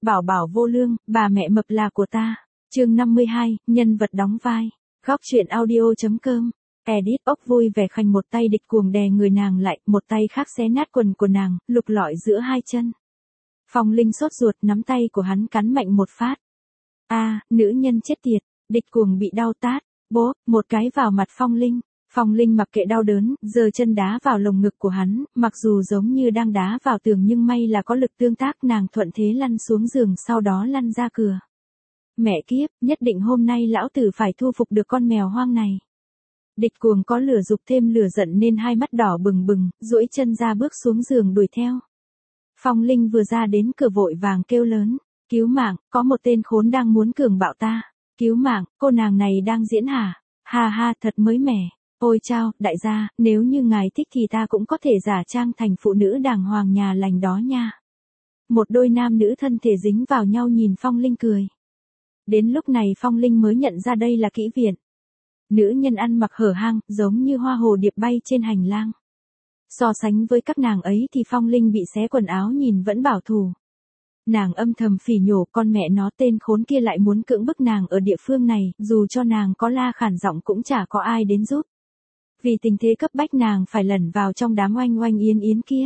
Bảo bảo vô lương, bà mẹ mập là của ta. Chương 52, nhân vật đóng vai. Góc truyện audio.com. Edit ốc vui vẻ khoanh một tay Địch Cuồng đè người nàng lại, một tay khác xé nát quần của nàng, lục lọi giữa hai chân. Phong Linh sốt ruột nắm tay của hắn cắn mạnh một phát. Nữ nhân chết tiệt. Địch Cuồng bị đau tát, bố, một cái vào mặt Phong Linh. Phong Linh mặc kệ đau đớn, giơ chân đá vào lồng ngực của hắn, mặc dù giống như đang đá vào tường nhưng may là có lực tương tác, nàng thuận thế lăn xuống giường sau đó lăn ra cửa. Mẹ kiếp, nhất định hôm nay lão tử phải thu phục được con mèo hoang này. Địch Cuồng có lửa dục thêm lửa giận nên hai mắt đỏ bừng bừng, duỗi chân ra bước xuống giường đuổi theo. Phong Linh vừa ra đến cửa vội vàng kêu lớn, cứu mạng, có một tên khốn đang muốn cường bạo ta. Cứu mạng, cô nàng này đang diễn hả? Ha ha, thật mới mẻ. Ôi chao, đại gia, nếu như ngài thích thì ta cũng có thể giả trang thành phụ nữ đàng hoàng nhà lành đó nha. Một đôi nam nữ thân thể dính vào nhau nhìn Phong Linh cười. Đến lúc này Phong Linh mới nhận ra đây là kỹ viện. Nữ nhân ăn mặc hở hang, giống như hoa hồ điệp bay trên hành lang. So sánh với các nàng ấy thì Phong Linh bị xé quần áo nhìn vẫn bảo thủ. Nàng âm thầm phỉ nhổ, con mẹ nó tên khốn kia lại muốn cưỡng bức nàng ở địa phương này, dù cho nàng có la khản giọng cũng chả có ai đến giúp. Vì tình thế cấp bách nàng phải lẩn vào trong đám oanh oanh yến yến kia.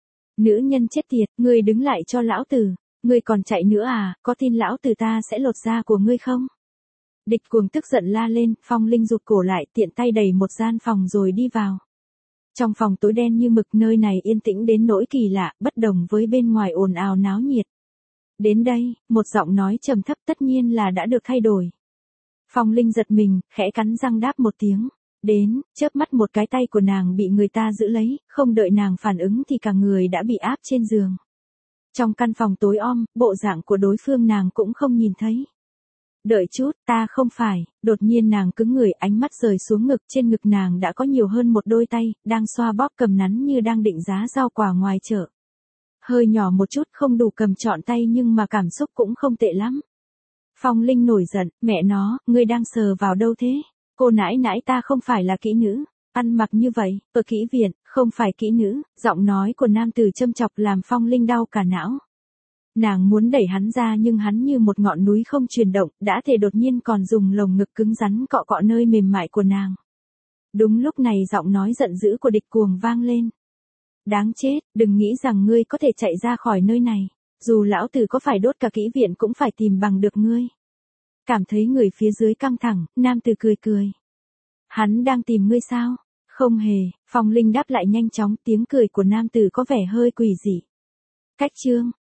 Nữ nhân chết tiệt, ngươi đứng lại cho lão tử, ngươi còn chạy nữa à, có tin lão tử ta sẽ lột da của ngươi không? Địch Cuồng tức giận la lên, Phong Linh rụt cổ lại, tiện tay đẩy một gian phòng rồi đi vào. Trong phòng tối đen như mực, nơi này yên tĩnh đến nỗi kỳ lạ, bất đồng với bên ngoài ồn ào náo nhiệt. Đến đây, một giọng nói trầm thấp tất nhiên là đã được thay đổi. Phong Linh giật mình, khẽ cắn răng đáp một tiếng. Đến, chớp mắt một cái tay của nàng bị người ta giữ lấy, không đợi nàng phản ứng thì cả người đã bị áp trên giường. Trong căn phòng tối om, bộ dạng của đối phương nàng cũng không nhìn thấy. Đợi chút, ta không phải, đột nhiên nàng cứng người, ánh mắt rời xuống ngực, trên ngực nàng đã có nhiều hơn một đôi tay, đang xoa bóp cầm nắn như đang định giá rau quả ngoài chợ. Hơi nhỏ một chút, không đủ cầm trọn tay nhưng mà cảm xúc cũng không tệ lắm. Phong Linh nổi giận, mẹ nó, ngươi đang sờ vào đâu thế? Cô nãi nãi ta không phải là kỹ nữ, ăn mặc như vậy, ở kỹ viện, không phải kỹ nữ, giọng nói của nam tử châm chọc làm Phong Linh đau cả não. Nàng muốn đẩy hắn ra nhưng hắn như một ngọn núi không chuyển động, đã thể đột nhiên còn dùng lồng ngực cứng rắn cọ cọ nơi mềm mại của nàng. Đúng lúc này giọng nói giận dữ của Địch Cuồng vang lên. Đáng chết, đừng nghĩ rằng ngươi có thể chạy ra khỏi nơi này, dù lão tử có phải đốt cả kỹ viện cũng phải tìm bằng được ngươi. Cảm thấy người phía dưới căng thẳng, nam tử cười cười. Hắn đang tìm ngươi sao? Không hề, Phong Linh đáp lại nhanh chóng, tiếng cười của nam tử có vẻ hơi quỷ dị. Cách chương,